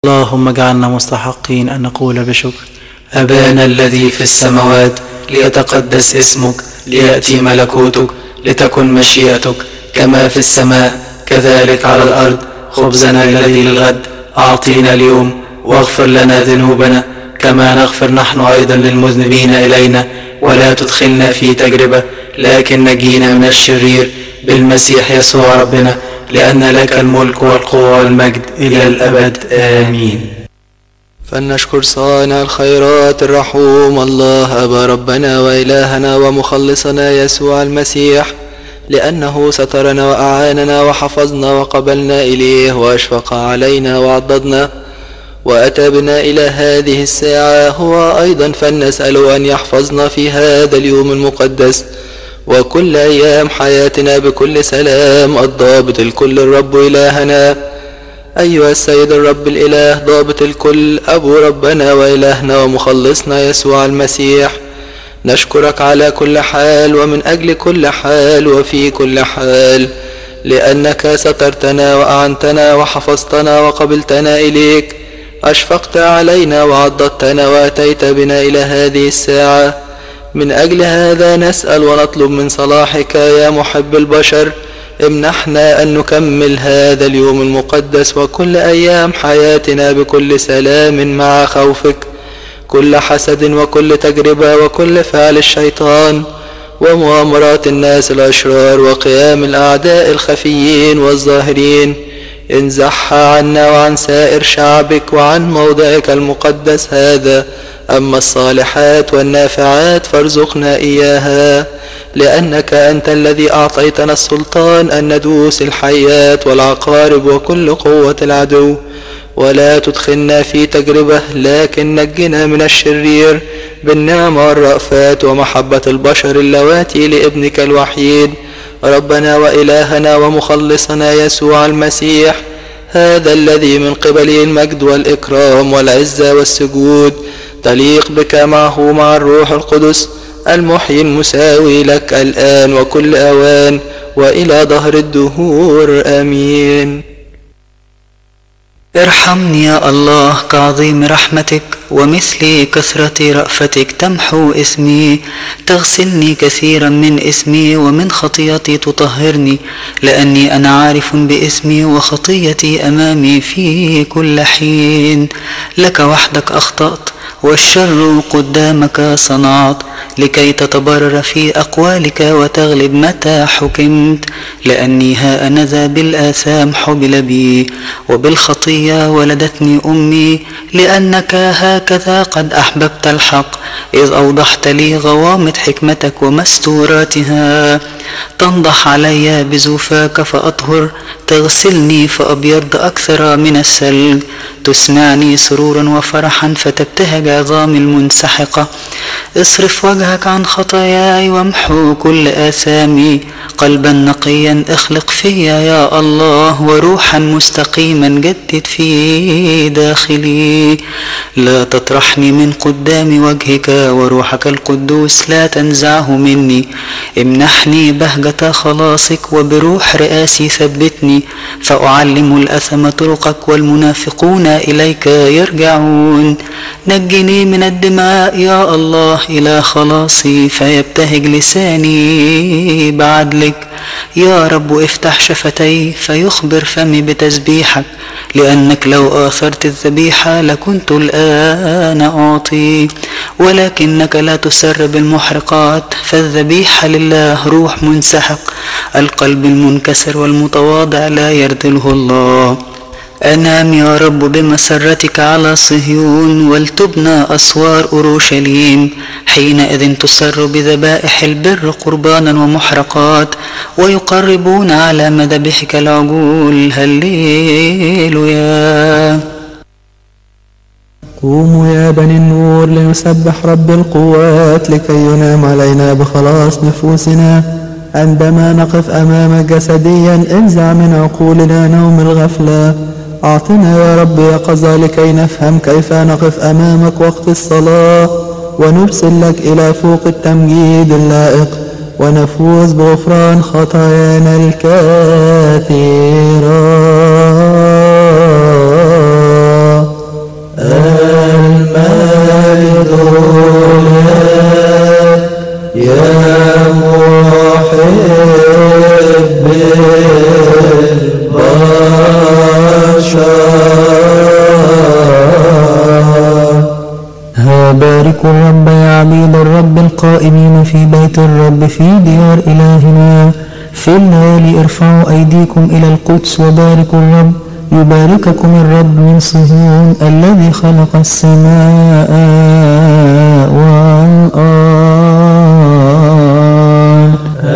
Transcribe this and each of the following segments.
اللهم اجعلنا مستحقين أن نقول بشكر: أبانا الذي في السماوات، ليتقدس اسمك، ليأتي ملكوتك، لتكن مشيئتك كما في السماء كذلك على الأرض. خبزنا الذي للغد أعطينا اليوم، واغفر لنا ذنوبنا كما نغفر نحن أيضا للمذنبين إلينا، ولا تدخلنا في تجربة لكن نجينا من الشرير، بالمسيح يسوع ربنا، لأن لك الملك والقوة والمجد إلى الأبد، آمين. فلنشكر صانع الخيرات الرحوم الله أبا ربنا وإلهنا ومخلصنا يسوع المسيح، لأنه سترنا وأعاننا وحفظنا وقبلنا إليه وأشفق علينا وعضدنا وأتى بنا إلى هذه الساعة هو أيضا، فلنسأله أن يحفظنا في هذا اليوم المقدس وكل أيام حياتنا بكل سلام الضابط الكل الرب إلهنا. أيها السيد الرب الإله ضابط الكل، أبو ربنا وإلهنا ومخلصنا يسوع المسيح، نشكرك على كل حال ومن أجل كل حال وفي كل حال، لأنك سترتنا وأعنتنا وحفظتنا وقبلتنا إليك، أشفقت علينا وعضدتنا وأتيت بنا إلى هذه الساعة. من أجل هذا نسأل ونطلب من صلاحك يا محب البشر، امنحنا أن نكمل هذا اليوم المقدس وكل أيام حياتنا بكل سلام مع خوفك، كل حسد وكل تجربة وكل فعل الشيطان ومؤامرات الناس الأشرار وقيام الأعداء الخفيين والظاهرين، انزحها عنا وعن سائر شعبك وعن موضعك المقدس هذا. أما الصالحات والنافعات فارزقنا إياها، لأنك أنت الذي أعطيتنا السلطان أن ندوس الحيات والعقارب وكل قوة العدو، ولا تدخلنا في تجربة لكن نجنا من الشرير بالنعمة والرأفات ومحبة البشر اللواتي لابنك الوحيد ربنا وإلهنا ومخلصنا يسوع المسيح، هذا الذي من قبله المجد والإكرام والعزة والسجود تليق بك معه مع الروح القدس المحيي المساوي لك الآن وكل أوان وإلى ظهر الدهور، آمين. ارحمني يا الله كعظيم رحمتك، ومثل كثرة رأفتك تمحو اسمي، تغسلني كثيرا من اسمي ومن خطيتي تطهرني، لأني أنا عارف باسمي وخطيتي أمامي في كل حين. لك وحدك أخطأت والشر قدامك صنعت، لكي تتبرر في أقوالك وتغلب متى حكمت، لأني ها أنا ذا بالآثام حبل بي، وبالخطية ولدتني أمي، لأنك هكذا قد أحببت الحق، إذ أوضحت لي غوامض حكمتك ومستوراتها. تنضح علي بزوفاك فأطهر، تغسلني فأبيض أكثر من الثلج، تسمعني سرورا وفرحا فتبتهج عظامي المنسحقة. اصرف وجهك عن خطاياي وامحو كل آثامي، قلبا نقيا اخلق فيا يا الله، وروحا مستقيما جدد في داخلي. لا تطرحني من قدام وجهك، وروحك القدوس لا تنزعه مني. امنحني بهجة خلاصك، وبروح رئاسي ثبتني، فأعلم الأثم طرقك والمنافقون إليك يرجعون. نجني من الدماء يا الله إلى خلاصي، فيبتهج لساني بعدلك. يا رب افتح شفتي فيخبر فمي بتسبيحك، لأنك لو آثرت الذبيحة لكنت الآن أعطي، ولكنك لا تسر بالمحرقات، فالذبيحة لله روح منسحق. القلب المنكسر والمتواضع لا يرذله الله. أنام يا رب بمسرتك على صهيون، ولتبنى أسوار أورشليم. حينئذ تسر بذبائح البر قربانا ومحرقات، ويقربون على مذبحك العجول. هللويا. قوموا يا بني النور لنسبح رب القوات، لكي ينام علينا بخلاص نفوسنا. عندما نقف أمامك جسديا انزع من عقولنا نوم الغفلة. أعطنا يا رب يقظة لكي نفهم كيف نقف أمامك وقت الصلاة، ونرسل لك إلى فوق التمجيد اللائق، ونفوز بغفران خطايانا الكثيرة. عبيد الرب القائمين في بيت الرب في ديار إلهنا. في الليالي ارفعوا أيديكم إلى القدس وباركوا الرب. يبارككم الرب من صهيون الذي خلق السماء والأرض.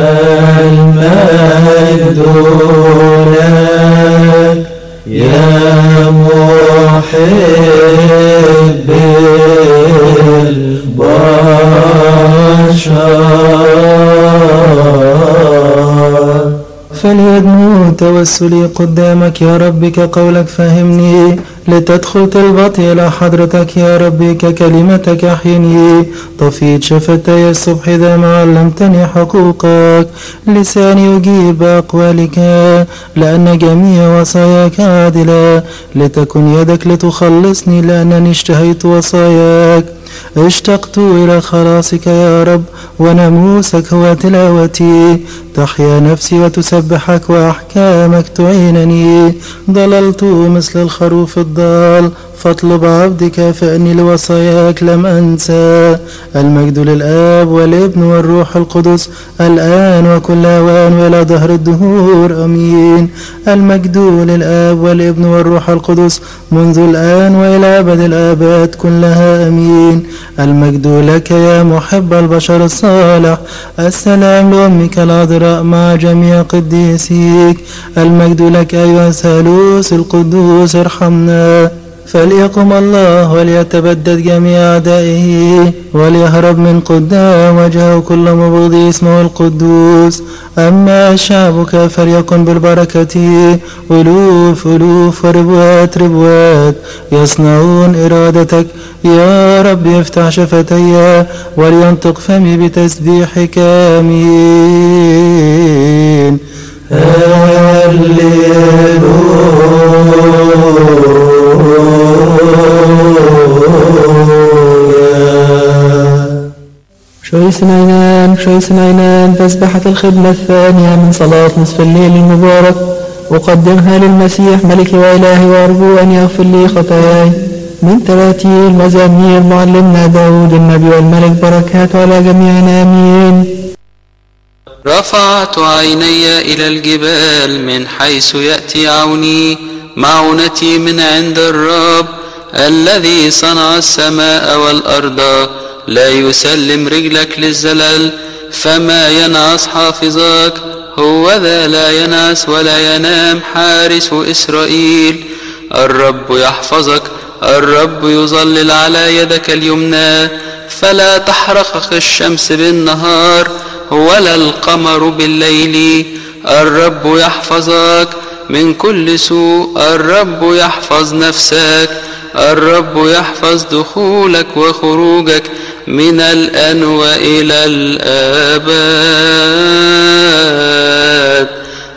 المجد لك يا محب البشر. فليدنو توسلي قدامك يا رب كقولك فهمني، لتدخل طلبتي إلى حضرتك يا ربي ككلمتك أحيني. طفيت شفتي الصبح إذا ما علمتني حقوقك، لساني يجيب بأقوالك لأن جميع وصاياك عادلة. لتكن يدك لتخلصني لأنني اشتهيت وصاياك. اشتقت إلى خلاصك يا رب وناموسك هو تلاوتي. تحيا نفسي وتسبحك وأحكامك تعينني. ضللت مثل الخروف الضال فاطلب عبدك فإني لوصاياك لم أنسى. المجد للآب والابن والروح القدس الآن وكل أوان وإلى دهر الدهور أمين. المجد للآب والابن والروح القدس منذ الآن وإلى أبد الآباد كلها أمين. المجد لك يا محب البشر الصالح. السلام لأمك العذراء مع جميع قديسيك. المجد لك أيها الثالوث القدوس ارحمنا. فليقم الله وليتبدد جميع أعدائه وليهرب من قدام وجهه كل مبغض اسمه القدوس. أما شعبك فليكن بالبركة ألوف ألوف وربوات ربوات يصنعون إرادتك يا رب. افتح شفتي ولينطق فمي بتسبيحك آمين. شويس عينان تسبحة الخدمة الثانية من صلاة نصف الليل المبارك أقدمها للمسيح ملكي وإلهي وأرجو أن يغفر لي خطاياي. من تراتيل مزامير معلمنا داود النبي والملك بركات على جميعنا آمين. رفعت عيني إلى الجبال من حيث يأتي عوني. معونتي من عند الرب الذي صنع السماء والأرض. لا يسلم رجلك للزلل فما ينعس حافظك. هو ذا لا ينعس ولا ينام حارس إسرائيل. الرب يحفظك، الرب يظلل على يدك اليمنى. فلا تحرقك الشمس بالنهار ولا القمر بالليل. الرب يحفظك من كل سوء. الرب يحفظ نفسك. الرب يحفظ دخولك وخروجك من الآن وإلى الآباد.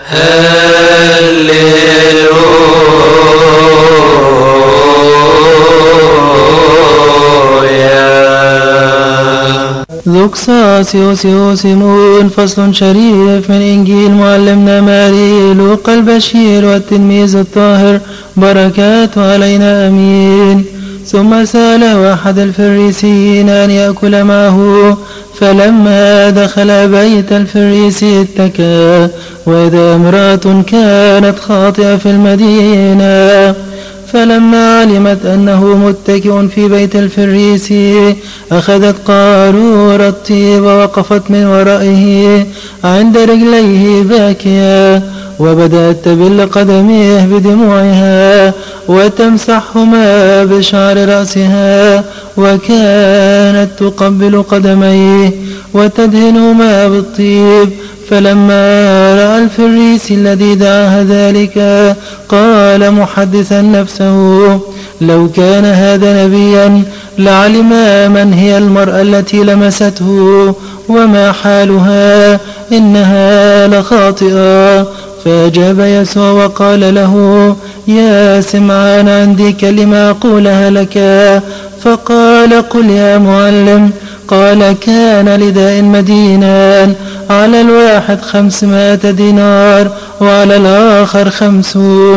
ذوكساس يوسيمون. فصل شريف من إنجيل معلمنا ماري لوقا البشير والتلميذ الطاهر بركات علينا أمين. ثم سأل أحد الفريسيين أن يأكل معه. فلما دخل بيت الفريسي اتكى، وإذا امرأة كانت خاطئة في المدينة. فلما علمت أنه متكئ في بيت الفريسي أخذت قارورة الطيب ووقفت من ورائه عند رجليه باكية، وبدأت تبل قدميه بدموعها وتمسحهما بشعر رأسها، وكانت تقبل قدميه وتدهنهما بالطيب. فلما رأى الفريسي الذي دعاها ذلك قال محدثا نفسه: لو كان هذا نبيا لعلم من هي المرأة التي لمسته وما حالها، إنها لخاطئة. فأجاب يسوع وقال له: يا سمعان، عندي كلمة أقولها لك. فقال: قل يا معلم. قال: كان لداء مدينان، على الواحد 500 دينار وعلى الآخر 50،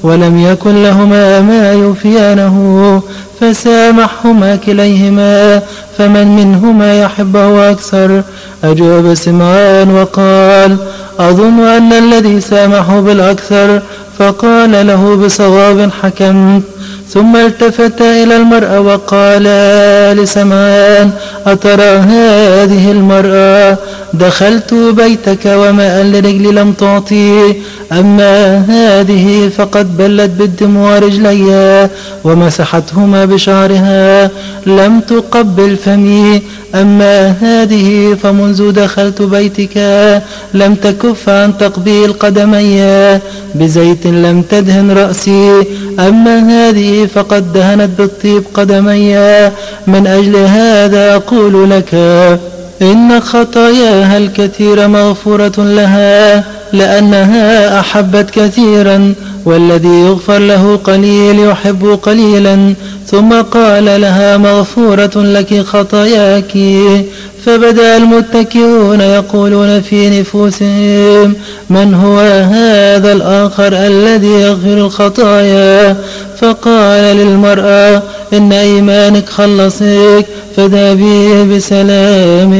ولم يكن لهما ما يوفيانه فسامحهما كليهما، فمن منهما يحبه أكثر؟ أجاب سمعان وقال: أظن أن الذي سامحه بالأكثر. فقال له: بصواب حكمت. ثم التفت إلى المرأة وقال لسمعان: أترى هذه المرأة؟ دخلت بيتك وماء لرجلي لم تعطي، أما هذه فقد بلت بالدموع رجلي ومسحتهما بشعرها، لم تقبل فمي، أما هذه فمنذ دخلت بيتك لم تكف عن تقبيل قدمي، بزيت لم تدهن رأسي، أما هذه فقد دهنت بالطيب قدمي. من أجل هذا أقول لك إن خطاياها الكثير مغفورة لها، لأنها أحبت كثيرا، والذي يغفر له قليل يحب قليلا. ثم قال لها: مغفورة لك خطاياك. فبدأ المتكئون يقولون في نفوسهم: من هو هذا الآخر الذي يغفر الخطايا؟ فقال للمرأة: إن إيمانك خلصك، فذهبي بسلام.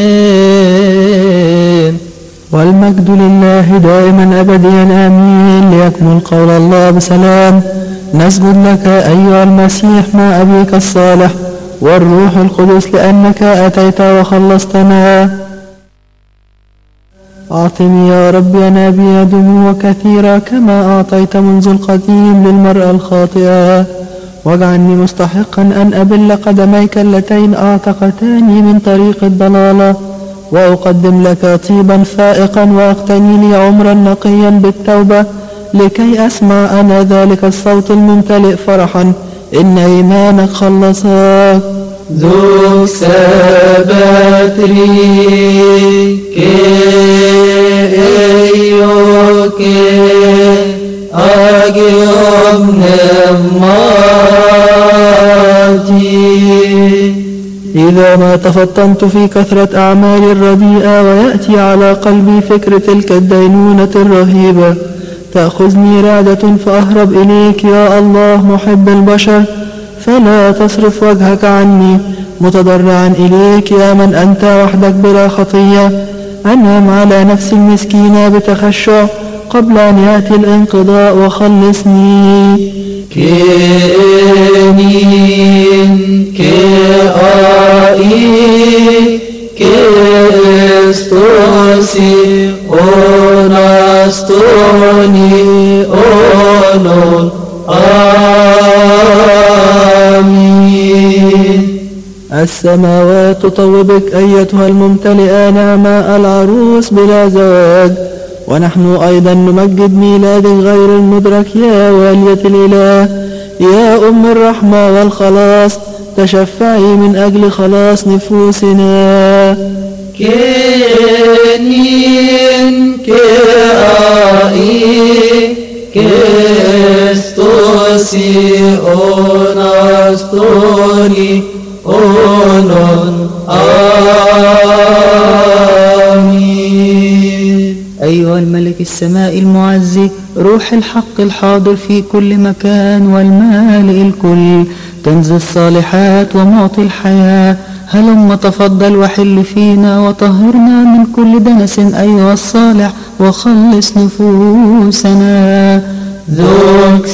والمجد لله دائما أبديا آمين. ليكمل قول الله بسلام. نسجد لك أيها المسيح مع أبيك الصالح والروح القدس، لأنك أتيت وخلصتنا. أعطني يا رب ينابيع دموع كثيرة كما أعطيت منذ القديم للمرأة الخاطئة، واجعلني مستحقا أن أبل قدميك اللتين أعتقتاني من طريق الضلالة، وأقدم لك طيبا فائقا، وأقتني لي عمرا نقيا بالتوبة، لكي أسمع أنا ذلك الصوت الممتلئ فرحا: إن إيمانك خلصك. ذوق سباتري كيوك أجيب نماتي. إذا ما تفطنت في كثرة أعمالي الرديئة، ويأتي على قلبي فكر تلك الدينونة الرهيبة، تأخذني رعدة فأهرب إليك يا الله محب البشر، فلا تصرف وجهك عني، متضرعا إليك يا من أنت وحدك بلا خطية. أنعم على نفسي المسكينة بتخشع قبل أن يأتي الانقضاء، وخلصني. كينين كأي كستوسي أونستوني أونون آمين. السماوات تطوبك أيتها الممتلئة نعماء العروس بلا زواج، ونحن أيضا نمجد ميلادك غير المدرك يا والية الإله، يا أم الرحمة والخلاص، تشفعي من أجل خلاص نفوسنا. كينين كأي كستوسي أونستوني أونون آمين. أيها الملك السماء المعزي، روح الحق الحاضر في كل مكان والمالئ الكل، كنز الصالحات ومعطي الحياة، هلم تفضل وحل فينا وطهرنا من كل دنس أيها الصالح، وخلص نفوسنا. ذوق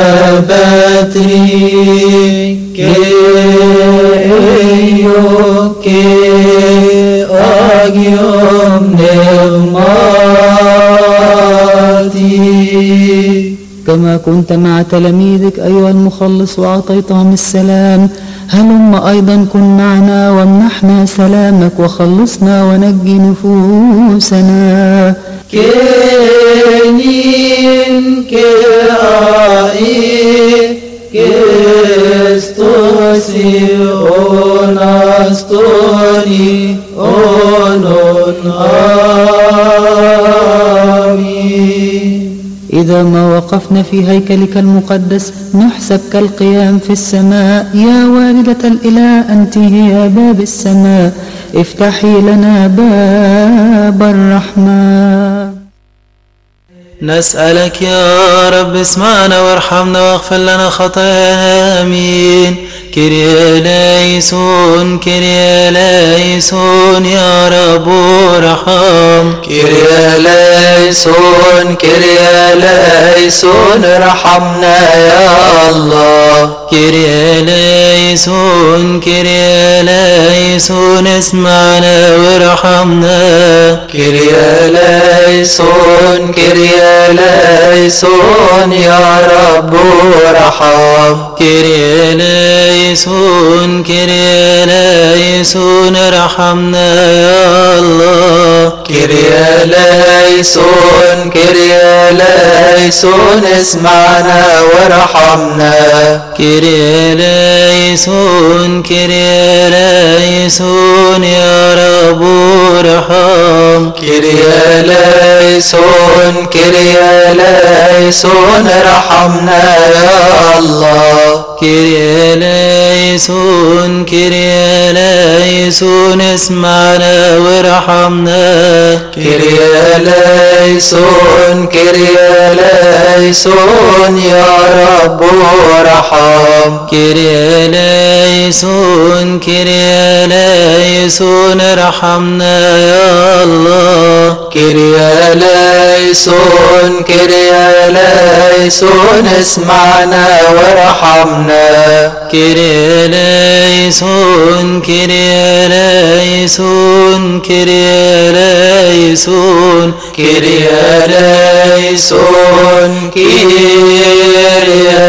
سباتري كيوك أجيوم نغماتي. كما كنت مع تلاميذك أيها المخلص وأعطيتهم السلام، هلم أيضا كن معنا وامنحنا سلامك، وخلصنا ونجي نفوسنا. كينين كأي كستوسي أونستوني أونون آمين. إذا ما وقفنا في هيكلك المقدس نحسب كالقيام في السماء، يا والدة الإله أنت هي باب السماء، افتحي لنا باب الرحمة. نسألك يا رب اسمعنا وارحمنا واغفر لنا خطايانا. آمين. كيريا ليسون كيريا ليسون يا رب ارحم. كيريا ليسون كيريا ليسون ارحمنا يا الله. كيريا ليسون كيريا ليسون اسمعنا وارحمنا. كيريا ليسون كيريا ليسون يا رب ارحم. كيريا ليسون كيريا ليسون ارحمنا يا الله. كيريا ليسون كيريا ليسون اسمعنا وارحمنا. كيريا ليسون كيريا ليسون يا رب ارحم. كيريا ليسون كيريا ليسون ارحمنا يا الله. كيريا ليسون كيريا ليسون اسمعنا وارحمنا. كيريا ليسون كيريا ليسون يا رب ارحم. كيريا ليسون كيريا ليسون ارحمنا يا الله. كيريا ليسون كيريا ليسون اسمعنا وارحمنا. كيريا ليسون كيريا ليسون كيريا ليسون كيريا ليسون كيريا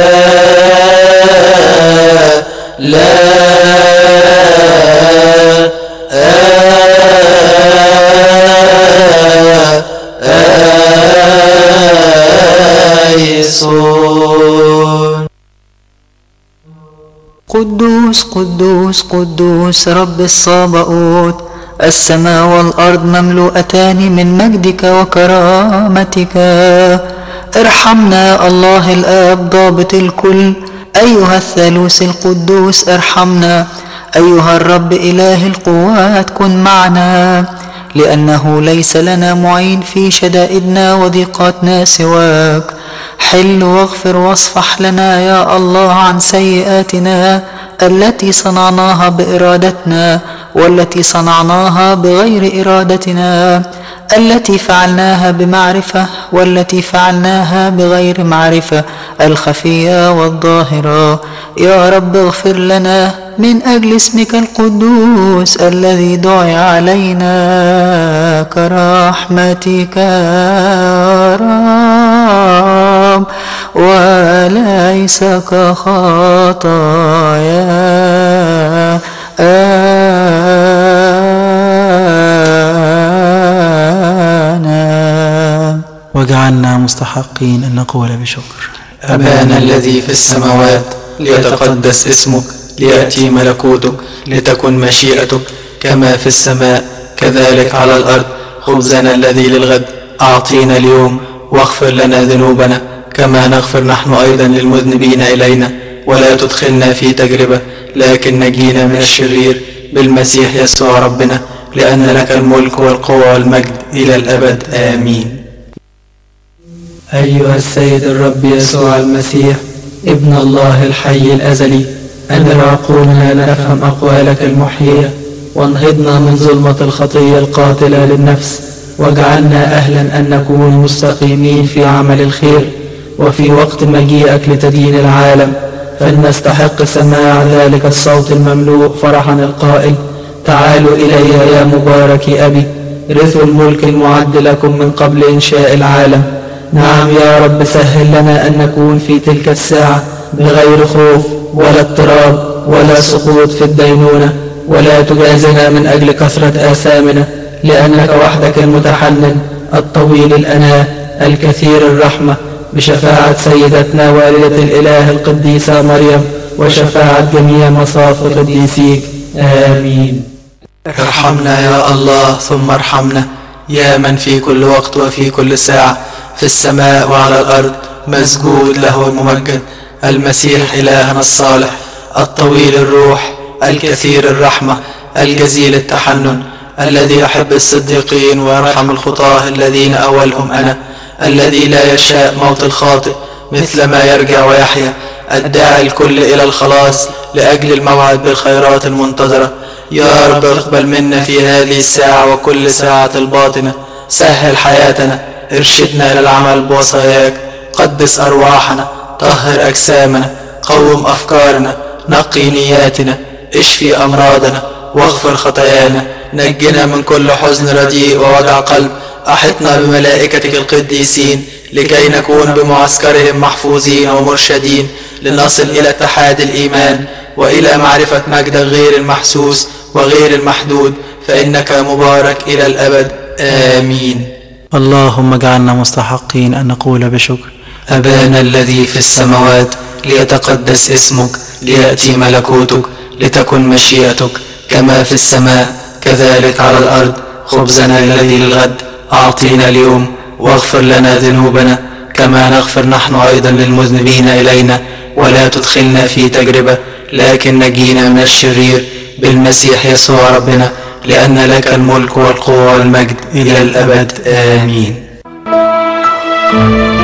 ليسون. قدوس قدوس قدوس رب الصباؤوت، السماء والأرض مملوءتان من مجدك وكرامتك. ارحمنا الله الآب ضابط الكل، أيها الثالوث القدوس ارحمنا. أيها الرب إله القوات كن معنا، لأنه ليس لنا معين في شدائدنا وضيقاتنا سواك. حل واغفر واصفح لنا يا الله عن سيئاتنا التي صنعناها بإرادتنا، والتي صنعناها بغير إرادتنا، التي فعلناها بمعرفة والتي فعلناها بغير معرفة، الخفية والظاهرة. يا رب اغفر لنا من أجل اسمك القدوس الذي دعي علينا كرحمتك يا رب، وليس كخطايا واجعلنا مستحقين أن نقول بشكر. أبانا الذي في السماوات، ليتقدس اسمك، ليأتي ملكوتك، لتكن مشيئتك كما في السماء كذلك على الأرض. خبزنا الذي للغد أعطينا اليوم، واغفر لنا ذنوبنا كما نغفر نحن أيضا للمذنبين إلينا، ولا تدخلنا في تجربة لكن نجينا من الشرير، بالمسيح يسوع ربنا، لأن لك الملك والقوة والمجد إلى الأبد. آمين. أيها السيد الرب يسوع المسيح ابن الله الحي الأزلي، أنر عقولنا لنفهم أقوالك المحيية، وانهضنا من ظلمة الخطية القاتلة للنفس، واجعلنا أهلا أن نكون مستقيمين في عمل الخير، وفي وقت مجيئك لتدين العالم فلنستحق سماع ذلك الصوت المملوء فرحا القائل: تعالوا إلي يا مبارك أبي، رثوا الملك المعد لكم من قبل إنشاء العالم. نعم يا رب، سهل لنا أن نكون في تلك الساعة بغير خوف ولا اضطراب ولا سقوط في الدينونة، ولا تجازنا من أجل كثرة آثامنا، لأنك وحدك المتحنن الطويل الأناة الكثير الرحمة، بشفاعة سيدتنا والدة الإله القديسة مريم، وشفاعة جميع مصاف قديسيك. آمين. ارحمنا يا الله ثم ارحمنا، يا من في كل وقت وفي كل ساعة في السماء وعلى الأرض مسجود له الممجد، المسيح إلهنا الصالح الطويل الروح الكثير الرحمة الجزيل التحنن، الذي يحب الصديقين ويرحم الخطاة الذين أولهم أنا. الذي لا يشاء موت الخاطئ مثل ما يرجع ويحيا، الداعي الكل إلى الخلاص لأجل الموعد بالخيرات المنتظرة. يا رب اقبل منا في هذه الساعة وكل ساعة الباطنة، سهل حياتنا، ارشدنا للعمل بوصاياك، قدس أرواحنا، طهر أجسامنا، قوم أفكارنا، نقي نياتنا، اشفي أمراضنا واغفر خطايانا، نجنا من كل حزن رديء ووجع قلب، أحطنا بملائكتك القديسين لكي نكون بمعسكرهم محفوظين ومرشدين، لنصل إلى اتحاد الإيمان وإلى معرفة مجدك غير المحسوس وغير المحدود، فإنك مبارك إلى الأبد. آمين. اللهم اجعلنا مستحقين أن نقول بشكر: أبانا الذي في السماوات، ليتقدس اسمك، ليأتي ملكوتك، لتكن مشيئتك كما في السماء كذلك على الأرض. خبزنا الذي للغد أعطينا اليوم، واغفر لنا ذنوبنا كما نغفر نحن أيضا للمذنبين إلينا، ولا تدخلنا في تجربة لكن نجينا من الشرير، بالمسيح يسوع ربنا، لأن لك الملك والقوة والمجد إلى الأبد. آمين.